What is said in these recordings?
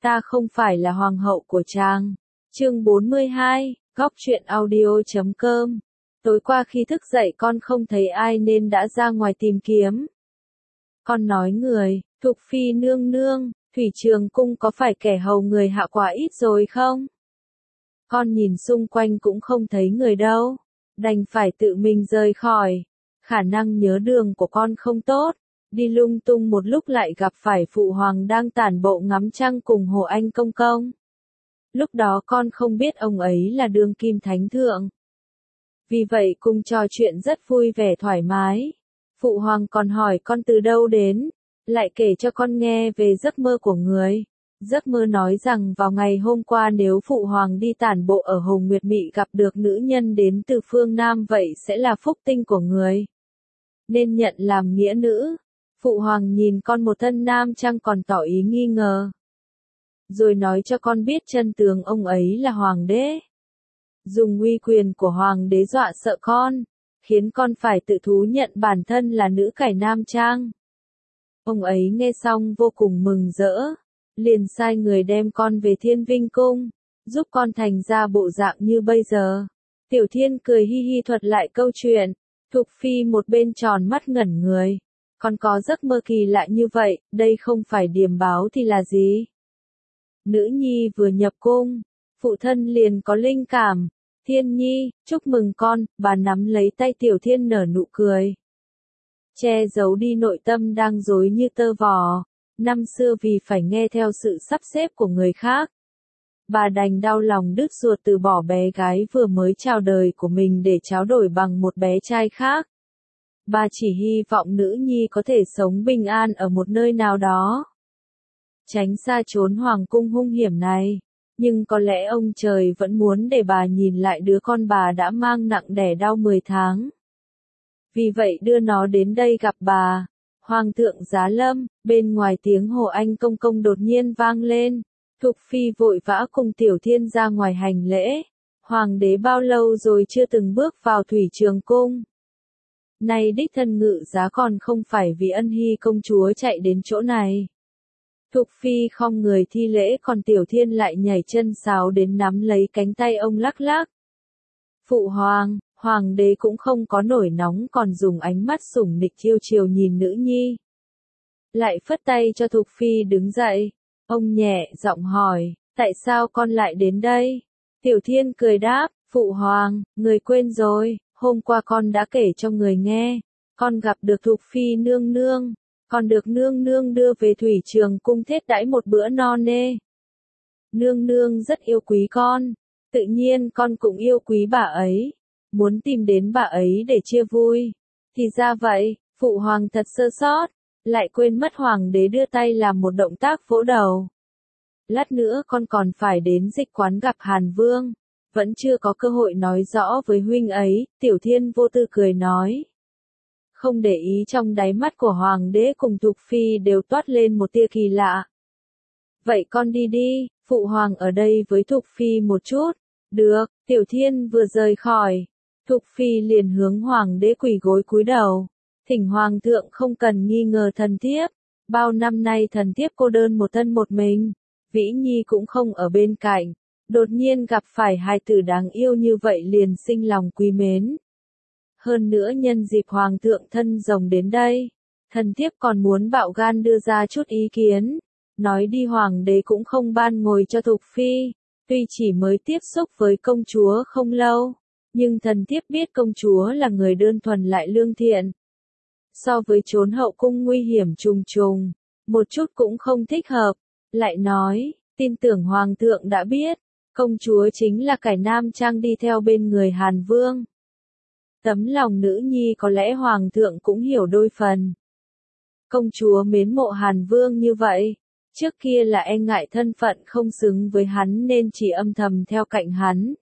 ta không phải là hoàng hậu của chàng. Chương 42, góc truyện audio.com. Tối qua khi thức dậy con không thấy ai nên đã ra ngoài tìm kiếm. Con nói người, Thục Phi nương nương, Thủy Trường Cung có phải kẻ hầu người hạ quá ít rồi không? Con nhìn xung quanh cũng không thấy người đâu, đành phải tự mình rời khỏi. Khả năng nhớ đường của con không tốt, đi lung tung một lúc lại gặp phải phụ hoàng đang tản bộ ngắm trăng cùng Hồ Anh công công. Lúc đó con không biết ông ấy là đương kim thánh thượng. Vì vậy cùng trò chuyện rất vui vẻ thoải mái. Phụ hoàng còn hỏi con từ đâu đến, lại kể cho con nghe về giấc mơ của người. Giấc mơ nói rằng vào ngày hôm qua nếu phụ hoàng đi tản bộ ở Hồ Nguyệt Mị gặp được nữ nhân đến từ phương Nam vậy sẽ là phúc tinh của người, nên nhận làm nghĩa nữ. Phụ hoàng nhìn con một thân nam trang còn tỏ ý nghi ngờ, rồi nói cho con biết chân tướng ông ấy là hoàng đế. Dùng uy quyền của hoàng đế dọa sợ con, khiến con phải tự thú nhận bản thân là nữ cải nam trang. Ông ấy nghe xong vô cùng mừng rỡ, liền sai người đem con về Thiên Vinh Cung, giúp con thành ra bộ dạng như bây giờ. Tiểu Thiên cười hi hi thuật lại câu chuyện. Thục Phi một bên tròn mắt ngẩn người. Con có giấc mơ kỳ lạ như vậy, đây không phải điềm báo thì là gì? Nữ nhi vừa nhập cung, phụ thân liền có linh cảm. Thiên nhi, chúc mừng con, bà nắm lấy tay Tiểu Thiên nở nụ cười. Che giấu đi nội tâm đang rối như tơ vò. Năm xưa vì phải nghe theo sự sắp xếp của người khác, bà đành đau lòng đứt ruột từ bỏ bé gái vừa mới chào đời của mình để tráo đổi bằng một bé trai khác. Bà chỉ hy vọng nữ nhi có thể sống bình an ở một nơi nào đó, tránh xa chốn hoàng cung hung hiểm này. Nhưng có lẽ ông trời vẫn muốn để bà nhìn lại đứa con bà đã mang nặng đẻ đau 10 tháng. Vì vậy đưa nó đến đây gặp bà. Hoàng thượng giá lâm, bên ngoài tiếng Hồ Anh công công đột nhiên vang lên. Thục Phi vội vã cùng Tiểu Thiên ra ngoài hành lễ. Hoàng đế bao lâu rồi chưa từng bước vào Thủy Trường Cung. Nay đích thân ngự giá còn không phải vì ân hy công chúa chạy đến chỗ này. Thục Phi khom người thi lễ còn Tiểu Thiên lại nhảy chân sáo đến nắm lấy cánh tay ông lắc lắc. Phụ hoàng, hoàng đế cũng không có nổi nóng còn dùng ánh mắt sủng nịch chiêu chiều nhìn nữ nhi. Lại phất tay cho Thục Phi đứng dậy. Ông nhẹ giọng hỏi, tại sao con lại đến đây? Tiểu Thiên cười đáp, phụ hoàng, người quên rồi, hôm qua con đã kể cho người nghe. Con gặp được Thục Phi nương nương, con được nương nương đưa về Thủy Trường Cung thiết đãi một bữa no nê. Nương nương rất yêu quý con, tự nhiên con cũng yêu quý bà ấy, muốn tìm đến bà ấy để chia vui. Thì ra vậy, phụ hoàng thật sơ sót, lại quên mất hoàng đế đưa tay làm một động tác vỗ đầu. Lát nữa con còn phải đến dịch quán gặp Hàn Vương, vẫn chưa có cơ hội nói rõ với huynh ấy. Tiểu Thiên vô tư cười nói. Không để ý trong đáy mắt của hoàng đế cùng Thục Phi đều toát lên một tia kỳ lạ. Vậy con đi đi, phụ hoàng ở đây với Thục Phi một chút. Được, Tiểu Thiên vừa rời khỏi, Thục Phi liền hướng hoàng đế quỳ gối cúi đầu. Thỉnh hoàng thượng không cần nghi ngờ thần thiếp. Bao năm nay thần thiếp cô đơn một thân một mình, Vĩ Nhi cũng không ở bên cạnh. Đột nhiên gặp phải hài tử đáng yêu như vậy liền sinh lòng quý mến. Hơn nữa nhân dịp hoàng thượng thân rồng đến đây, thần thiếp còn muốn bạo gan đưa ra chút ý kiến. Nói đi hoàng đế cũng không ban ngồi cho Thục Phi, tuy chỉ mới tiếp xúc với công chúa không lâu, nhưng thần thiếp biết công chúa là người đơn thuần lại lương thiện. So với chốn hậu cung nguy hiểm trùng trùng, một chút cũng không thích hợp. Lại nói, tin tưởng hoàng thượng đã biết, công chúa chính là cải nam trang đi theo bên người Hàn Vương. Tấm lòng nữ nhi có lẽ hoàng thượng cũng hiểu đôi phần. Công chúa mến mộ Hàn Vương như vậy, trước kia là e ngại thân phận không xứng với hắn nên chỉ âm thầm theo cạnh hắn.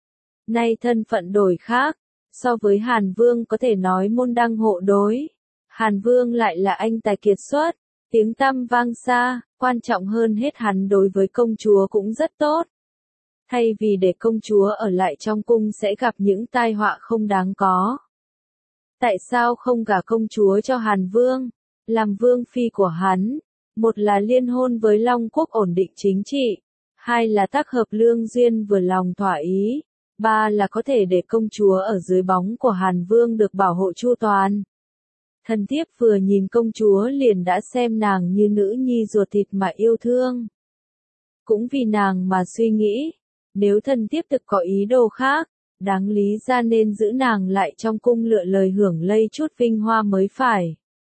Nay thân phận đổi khác, so với Hàn Vương có thể nói môn đăng hộ đối. Hàn Vương lại là anh tài kiệt xuất, tiếng tăm vang xa, quan trọng hơn hết hắn đối với công chúa cũng rất tốt. Thay vì để công chúa ở lại trong cung sẽ gặp những tai họa không đáng có. Tại sao không gả công chúa cho Hàn Vương, làm vương phi của hắn? Một là liên hôn với Long Quốc ổn định chính trị, hai là tác hợp lương duyên vừa lòng thỏa ý, ba là có thể để công chúa ở dưới bóng của Hàn Vương được bảo hộ chu toàn. Thần thiếp vừa nhìn công chúa liền đã xem nàng như nữ nhi ruột thịt mà yêu thương. Cũng vì nàng mà suy nghĩ, nếu thần thiếp thực có ý đồ khác, đáng lý ra nên giữ nàng lại trong cung lựa lời hưởng lây chút vinh hoa mới phải.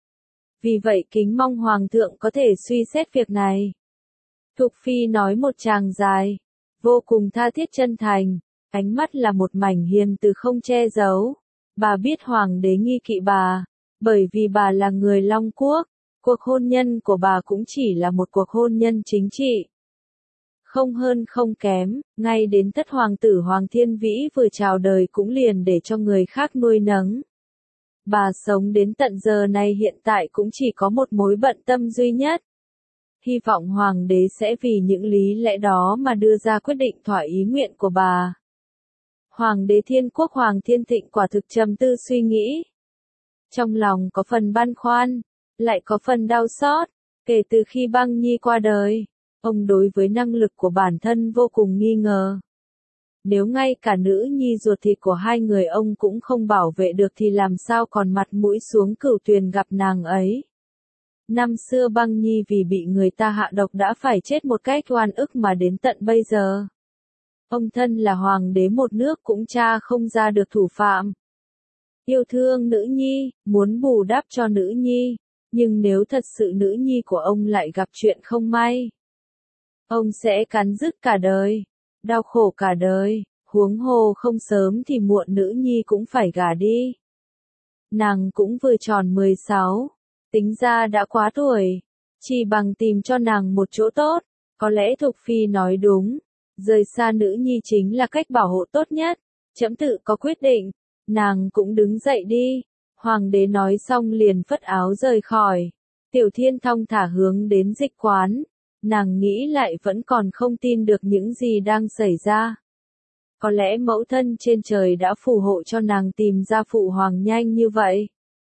Vì vậy kính mong Hoàng thượng có thể suy xét việc này. Thục Phi nói một tràng dài, vô cùng tha thiết chân thành, ánh mắt là một mảnh hiền từ không che giấu. Bà biết Hoàng đế nghi kỵ bà, bởi vì bà là người Long Quốc, cuộc hôn nhân của bà cũng chỉ là một cuộc hôn nhân chính trị. Không hơn không kém, ngay đến thất hoàng tử Hoàng Thiên Vĩ vừa chào đời cũng liền để cho người khác nuôi nấng. Bà sống đến tận giờ này hiện tại cũng chỉ có một mối bận tâm duy nhất. Hy vọng Hoàng đế sẽ vì những lý lẽ đó mà đưa ra quyết định thỏa ý nguyện của bà. Hoàng đế Thiên Quốc Hoàng Thiên Thịnh quả thực trầm tư suy nghĩ. Trong lòng có phần băn khoăn, lại có phần đau xót, kể từ khi Băng Nhi qua đời, ông đối với năng lực của bản thân vô cùng nghi ngờ. Nếu ngay cả nữ nhi ruột thịt của hai người ông cũng không bảo vệ được thì làm sao còn mặt mũi xuống Cửu Tuyền gặp nàng ấy. Năm xưa Băng Nhi vì bị người ta hạ độc đã phải chết một cách oan ức mà đến tận bây giờ. Ông thân là hoàng đế một nước cũng tra không ra được thủ phạm. Yêu thương nữ nhi, muốn bù đắp cho nữ nhi, nhưng nếu thật sự nữ nhi của ông lại gặp chuyện không may, ông sẽ cắn rứt cả đời, đau khổ cả đời, huống hồ không sớm thì muộn nữ nhi cũng phải gả đi. Nàng cũng vừa tròn 16, tính ra đã quá tuổi, chỉ bằng tìm cho nàng một chỗ tốt, có lẽ Thục Phi nói đúng, rời xa nữ nhi chính là cách bảo hộ tốt nhất, trẫm tự có quyết định, nàng cũng đứng dậy đi. Hoàng đế nói xong liền phất áo rời khỏi, Tiểu Thiên thong thả hướng đến dịch quán. Nàng nghĩ lại vẫn còn không tin được những gì đang xảy ra. Có lẽ mẫu thân trên trời đã phù hộ cho nàng tìm ra phụ hoàng nhanh như vậy.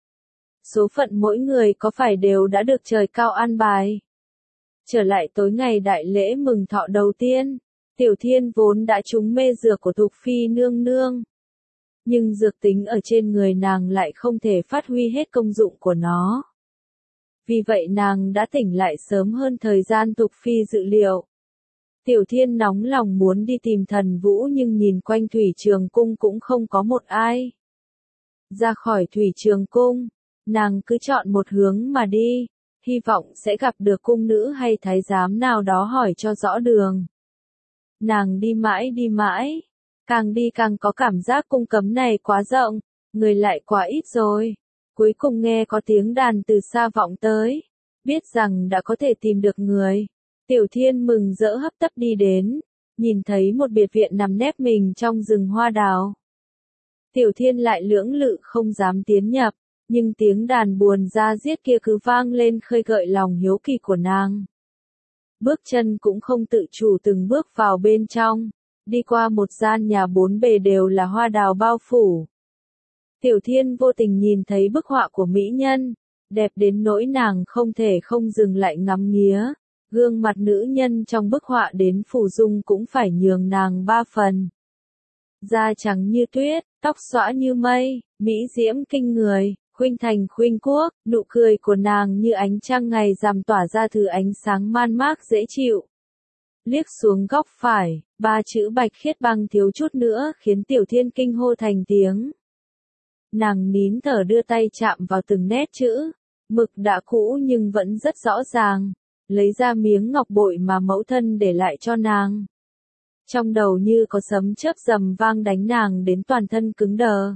Số phận mỗi người có phải đều đã được trời cao an bài. Trở lại tối ngày đại lễ mừng thọ đầu tiên, Tiểu Thiên vốn đã trúng mê dược của Thục Phi nương nương. Nhưng dược tính ở trên người nàng lại không thể phát huy hết công dụng của nó. Vì vậy nàng đã tỉnh lại sớm hơn thời gian Thục Phi dự liệu. Tiểu Thiên nóng lòng muốn đi tìm Thần Vũ nhưng nhìn quanh Thủy Trường Cung cũng không có một ai. Ra khỏi Thủy Trường Cung, nàng cứ chọn một hướng mà đi, hy vọng sẽ gặp được cung nữ hay thái giám nào đó hỏi cho rõ đường. Nàng đi mãi, càng đi càng có cảm giác cung cấm này quá rộng, người lại quá ít rồi. Cuối cùng nghe có tiếng đàn từ xa vọng tới, biết rằng đã có thể tìm được người. Tiểu Thiên mừng rỡ hấp tấp đi đến, nhìn thấy một biệt viện nằm nép mình trong rừng hoa đào. Tiểu Thiên lại lưỡng lự không dám tiến nhập, nhưng tiếng đàn buồn da diết kia cứ vang lên khơi gợi lòng hiếu kỳ của nàng. Bước chân cũng không tự chủ từng bước vào bên trong, đi qua một gian nhà bốn bề đều là hoa đào bao phủ. Tiểu Thiên vô tình nhìn thấy bức họa của mỹ nhân, đẹp đến nỗi nàng không thể không dừng lại ngắm nghía. Gương mặt nữ nhân trong bức họa đến phủ dung cũng phải nhường nàng 3 phần. Da trắng như tuyết, tóc xõa như mây, mỹ diễm kinh người, khuynh thành khuynh quốc, nụ cười của nàng như ánh trăng ngày rằm tỏa ra thứ ánh sáng man mác dễ chịu. Liếc xuống góc phải, 3 chữ Bạch Khiết Băng thiếu chút nữa khiến Tiểu Thiên kinh hô thành tiếng. Nàng nín thở đưa tay chạm vào từng nét chữ, mực đã cũ nhưng vẫn rất rõ ràng, lấy ra miếng ngọc bội mà mẫu thân để lại cho nàng. Trong đầu như có sấm chớp rầm vang đánh nàng đến toàn thân cứng đờ.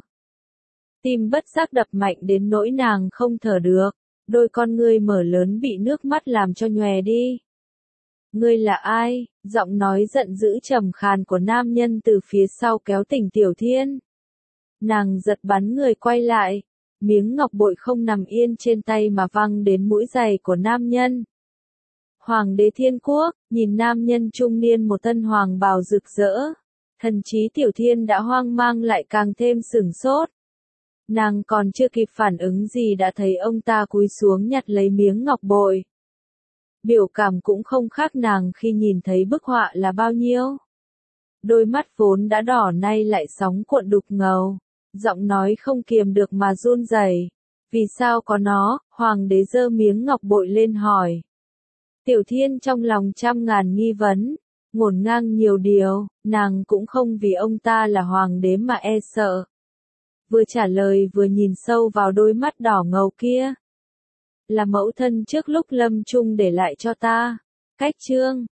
Tim bất giác đập mạnh đến nỗi nàng không thở được, đôi con ngươi mở lớn bị nước mắt làm cho nhòe đi. Ngươi là ai? Giọng nói giận dữ trầm khàn của nam nhân từ phía sau kéo tỉnh Tiểu Thiên. Nàng giật bắn người quay lại, miếng ngọc bội không nằm yên trên tay mà văng đến mũi giày của nam nhân. Hoàng đế Thiên Quốc, nhìn nam nhân trung niên một thân hoàng bào rực rỡ, thần trí Tiểu Thiên đã hoang mang lại càng thêm sửng sốt. Nàng còn chưa kịp phản ứng gì đã thấy ông ta cúi xuống nhặt lấy miếng ngọc bội. Biểu cảm cũng không khác nàng khi nhìn thấy bức họa là bao nhiêu. Đôi mắt vốn đã đỏ nay lại sóng cuộn đục ngầu, giọng nói không kiềm được mà run rẩy. Vì sao có nó? Hoàng đế giơ miếng ngọc bội lên hỏi. Tiểu Thiên trong lòng trăm ngàn nghi vấn, ngổn ngang nhiều điều, nàng cũng không vì ông ta là hoàng đế mà e sợ. Vừa trả lời vừa nhìn sâu vào đôi mắt đỏ ngầu kia. Là mẫu thân trước lúc lâm chung để lại cho ta. Cách chương